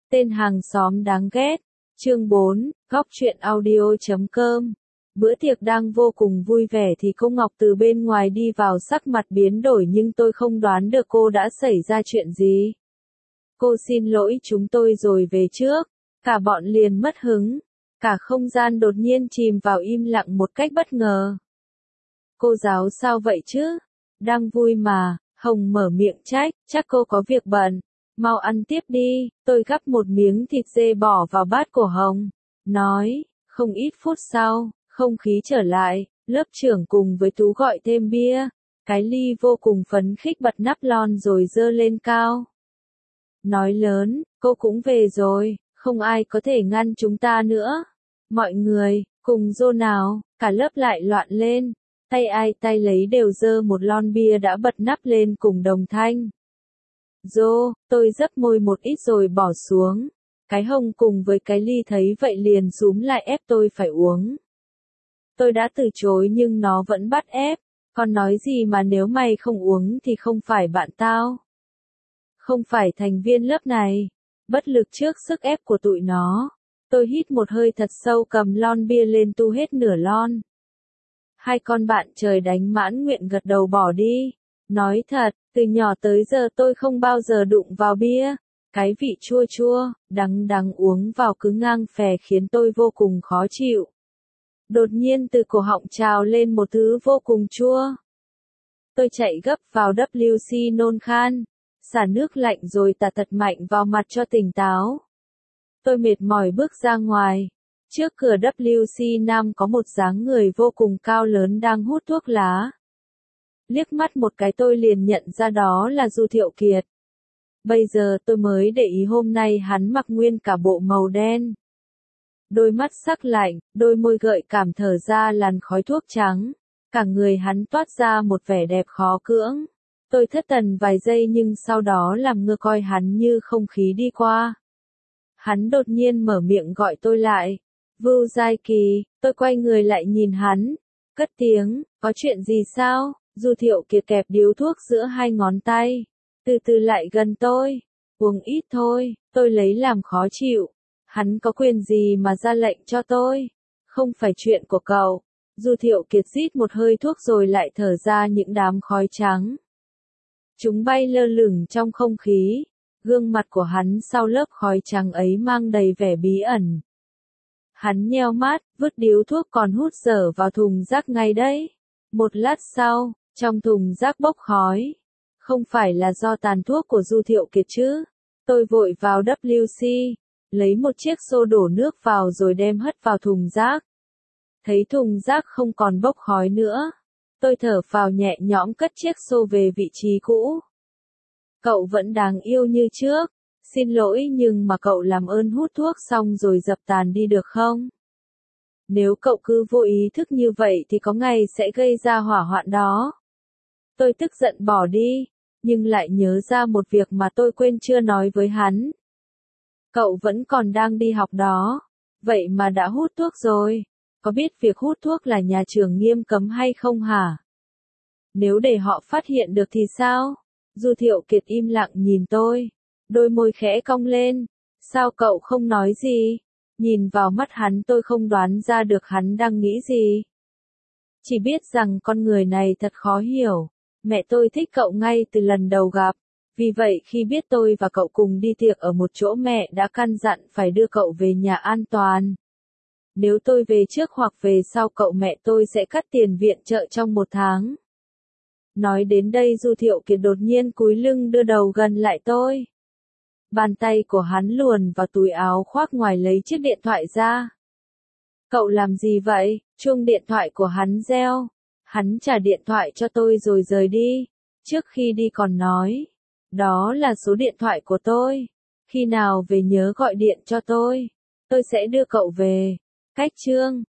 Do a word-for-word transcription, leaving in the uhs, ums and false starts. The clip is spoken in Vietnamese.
Tên hàng xóm đáng ghét. Chương bốn, góc truyện audio chấm com. Bữa tiệc đang vô cùng vui vẻ thì cô Ngọc từ bên ngoài đi vào, sắc mặt biến đổi nhưng tôi không đoán được cô đã xảy ra chuyện gì. Cô xin lỗi chúng tôi rồi về trước. Cả bọn liền mất hứng. Cả không gian đột nhiên chìm vào im lặng một cách bất ngờ. Cô giáo sao vậy chứ? Đang vui mà. Hồng mở miệng trách, chắc cô có việc bận. Mau ăn tiếp đi. Tôi gắp một miếng thịt dê bỏ vào bát của Hồng. Nói, không ít phút sau, không khí trở lại, lớp trưởng cùng với Tú gọi thêm bia. Cái ly vô cùng phấn khích bật nắp lon rồi giơ lên cao. Nói lớn, cô cũng về rồi, không ai có thể ngăn chúng ta nữa. Mọi người, cùng rô nào, cả lớp lại loạn lên. Tay ai tay lấy đều giơ một lon bia đã bật nắp lên cùng đồng thanh. Rô, tôi dấp môi một ít rồi bỏ xuống. Cái Hồng cùng với cái ly thấy vậy liền xúm lại ép tôi phải uống. Tôi đã từ chối nhưng nó vẫn bắt ép. Còn nói gì mà nếu mày không uống thì không phải bạn tao. Không phải thành viên lớp này. Bất lực trước sức ép của tụi nó. Tôi hít một hơi thật sâu, cầm lon bia lên tu hết nửa lon. Hai con bạn trời đánh mãn nguyện gật đầu bỏ đi. Nói thật, từ nhỏ tới giờ tôi không bao giờ đụng vào bia. Cái vị chua chua, đắng đắng uống vào cứ ngang phè khiến tôi vô cùng khó chịu. Đột nhiên từ cổ họng trào lên một thứ vô cùng chua. Tôi chạy gấp vào vê kép xê nôn khan, xả nước lạnh rồi tạt thật mạnh vào mặt cho tỉnh táo. Tôi mệt mỏi bước ra ngoài. Trước cửa vê kép xê Nam có một dáng người vô cùng cao lớn đang hút thuốc lá. Liếc mắt một cái tôi liền nhận ra đó là Du Thiệu Kiệt. Bây giờ tôi mới để ý hôm nay hắn mặc nguyên cả bộ màu đen. Đôi mắt sắc lạnh, đôi môi gợi cảm thở ra làn khói thuốc trắng. Cả người hắn toát ra một vẻ đẹp khó cưỡng. Tôi thất thần vài giây nhưng sau đó làm ngơ coi hắn như không khí đi qua. Hắn đột nhiên mở miệng gọi tôi lại. Vưu Giai Kỳ, tôi quay người lại nhìn hắn. Cất tiếng, có chuyện gì sao? Du Thiệu Kiệt kẹp điếu thuốc giữa hai ngón tay. Từ từ lại gần tôi. Uống ít thôi, tôi lấy làm khó chịu. Hắn có quyền gì mà ra lệnh cho tôi? Không phải chuyện của cậu. Du Thiệu Kiệt rít một hơi thuốc rồi lại thở ra những đám khói trắng. Chúng bay lơ lửng trong không khí. Gương mặt của hắn sau lớp khói trắng ấy mang đầy vẻ bí ẩn. Hắn nheo mắt, vứt điếu thuốc còn hút dở vào thùng rác ngay đấy. Một lát sau, trong thùng rác bốc khói. Không phải là do tàn thuốc của Du Thiệu Kiệt chứ. Tôi vội vào vê kép xê, lấy một chiếc xô đổ nước vào rồi đem hất vào thùng rác. Thấy thùng rác không còn bốc khói nữa. Tôi thở phào nhẹ nhõm cất chiếc xô về vị trí cũ. Cậu vẫn đáng yêu như trước. Xin lỗi nhưng mà cậu làm ơn hút thuốc xong rồi dập tàn đi được không? Nếu cậu cứ vô ý thức như vậy thì có ngày sẽ gây ra hỏa hoạn đó. Tôi tức giận bỏ đi, nhưng lại nhớ ra một việc mà tôi quên chưa nói với hắn. Cậu vẫn còn đang đi học đó, vậy mà đã hút thuốc rồi. Có biết việc hút thuốc là nhà trường nghiêm cấm hay không hả? Nếu để họ phát hiện được thì sao? Du Thiệu Kiệt im lặng nhìn tôi. Đôi môi khẽ cong lên. Sao cậu không nói gì? Nhìn vào mắt hắn tôi không đoán ra được hắn đang nghĩ gì. Chỉ biết rằng con người này thật khó hiểu. Mẹ tôi thích cậu ngay từ lần đầu gặp. Vì vậy khi biết tôi và cậu cùng đi tiệc ở một chỗ mẹ đã căn dặn phải đưa cậu về nhà an toàn. Nếu tôi về trước hoặc về sau cậu mẹ tôi sẽ cắt tiền viện trợ trong một tháng. Nói đến đây Du Thiệu Kiệt đột nhiên cúi lưng đưa đầu gần lại tôi. Bàn tay của hắn luồn vào túi áo khoác ngoài lấy chiếc điện thoại ra. Cậu làm gì vậy? Chuông điện thoại của hắn reo. Hắn trả điện thoại cho tôi rồi rời đi. Trước khi đi còn nói. Đó là số điện thoại của tôi. Khi nào về nhớ gọi điện cho tôi. Tôi sẽ đưa cậu về. Cách chương.